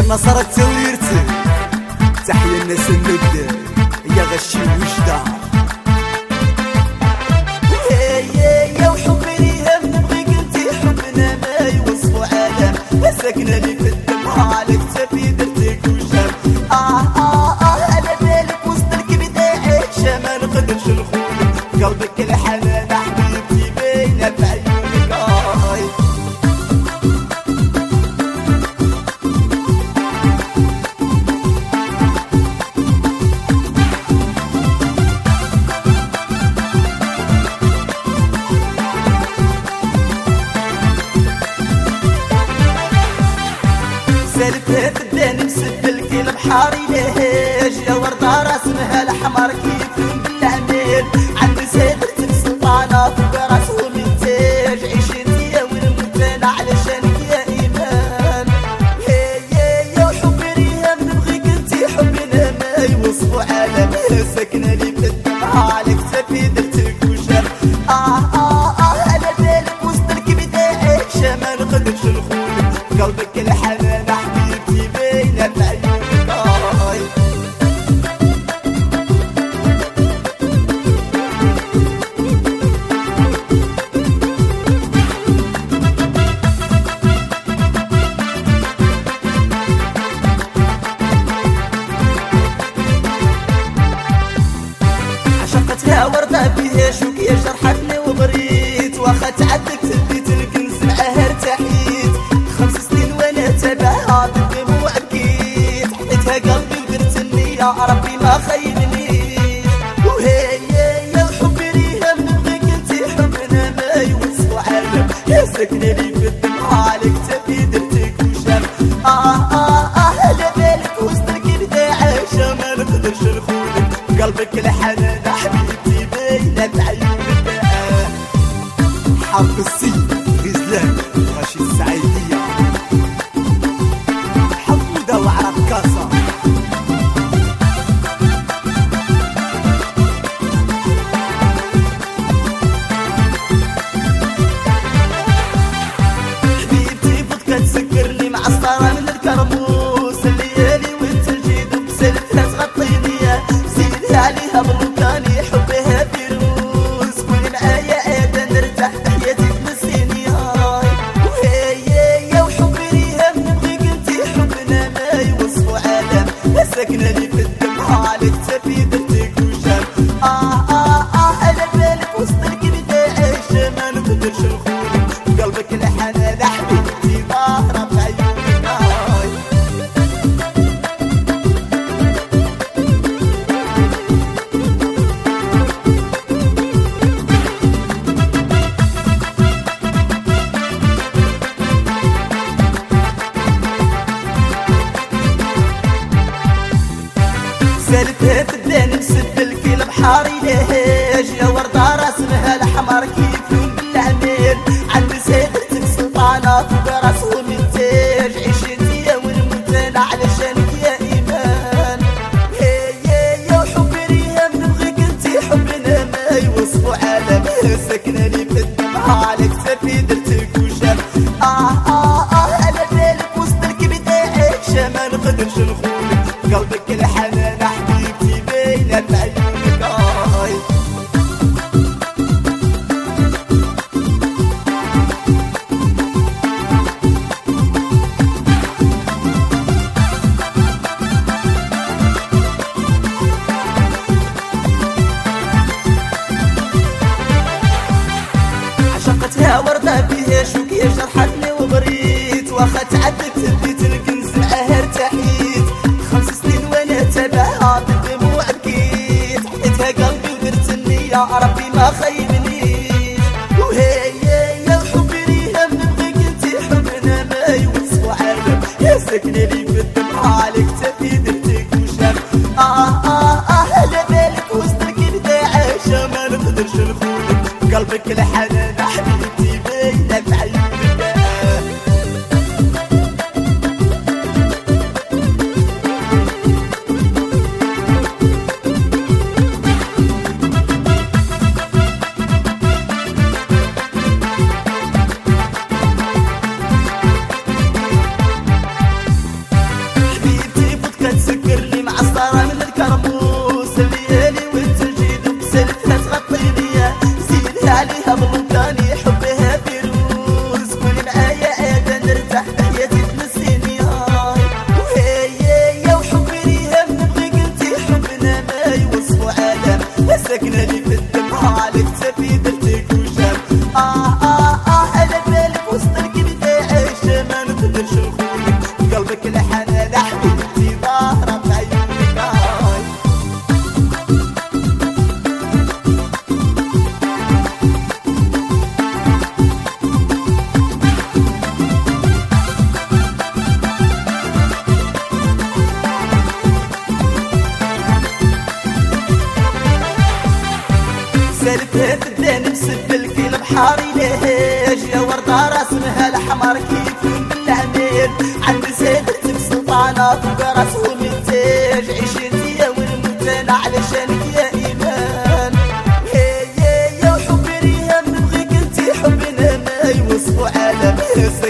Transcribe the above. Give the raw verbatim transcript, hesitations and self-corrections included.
نصرت تسويرتي تحيا الناس النبدة يا غشي وجدة يا وحبي ليها نبغي قلتي حبنا ما يوصفو عالم ساكنة لي في الدم عليك تفي درتك وشام اه اه اه على بالك وسط الكبدة عايشة ما نقدرش نخونك قلبك الحنان حبيبتي باينة في عيونك آه سالتها في الدان مسبل كي البحاري لهاج يا وردة راسمها الحمار كيف بالعميل عند سيدتك سلطانة في براسهم التاج عيشتي يا والمتانة علشانك يا إيمان يا يا وحبي ريهام نبغي قلتي حبنا ما يوصفو عالم ساكنة لي في الدم عليك تفي درتك وشام آه آه آه على بالك وسط الكبدة عايشة ما نقدرش نخونك قلبك الحنان حبيبتي باينة في عيونك آه عشقتها وردة بيها شوكية جرحتني وبريت واخا تعدك تبيت الكنز معاها ارتحيت خمس سنين وانا تابعها بالدموع بكيت حطيتها قلبي ودرت النية ربي ما خيبنيش وهي يا وحبي ريهام نبغي قلتي حبنا ما يوصفو عالم يا ساكنة لي في الدمع عليك تفي درتك وشام اه اه اه على بالك وسط الكبدة عايشة ما نقدرش نخونك قلبك الحنان حبيبتي باينة في عيونك آه حرف السين غزلان غشي السعيدية حمودة وعرب كاسة حبيبتي فضكة تسكرني معصرة من الكرموس الليالي والتلجيد وبسلتها تغطيني زيدها عليها بلوكاني حبها فيروز كوني معايا عادة نرتاح تحياتي تنسيني هاي وهي يا وحبي ريهام نبغي قلتي حبنا ما يوصفو عالم ساكنة لي في الدمع عليك تفي درتك وشام اه اه اه على بالك وسط الكبدة عايشة ما نقدرش نخونك قلبك الحنان حبيبتي ظاهرة في عيونك هاي سالتها في الدان مسبل كي البحاري لهاج يا وردة راسمها الحمار كيف بالعميل عند سيدتك سلطانة في براسهم التاج عيشتي يا والمتانة علشانك يا إيمان يا يا وحبي ريهام نبغي قلتي حبنا ما يوصفو عالم ساكنة لي في الدمع عليك تفي درتك وشام آه آه آه على بالك وسط الكبدة عايشة ما نقدرش نخونك قلبك الحنان حبيبتي باينة في عيونك آه عشقتها وردة بيها شوكية جرحتني وبريت واخا تعدك تبيت الكنز معاها ارتحيت خمس سنين وانا تابعها بالدموع بكيت حطيتها قلبي ودرت النية ربي ما خيبنيش وهي يا وحبي ريهام نبغي قلتي حبنا ما يوصفو عالم يا ساكنة لي في الدمع عليك تفي درتك وشام اه اه اه على بالك وسط الكبدة عايشة ما نقدرش نخونك قلبك الحنان حبيبتي باينة في عيونك آه في درتك وجاب. اه اه اه انا بالك وسط الكبد عيش ما نقدرش نخونك، قلبك الحنان حبيبتي ظاهرة في عيونك. آه سالفها في الدين مسبل في البحر لهاج، يا وردة راسمها الحمر كيف بالعمير، عند سيدتك سلطانة فوق راسهم التاج، عيشتي يا والمتانة علشانك يا إيمان. هي يا وحبي ريهام نبغيك انتي حبنا ما يوصفو عالم.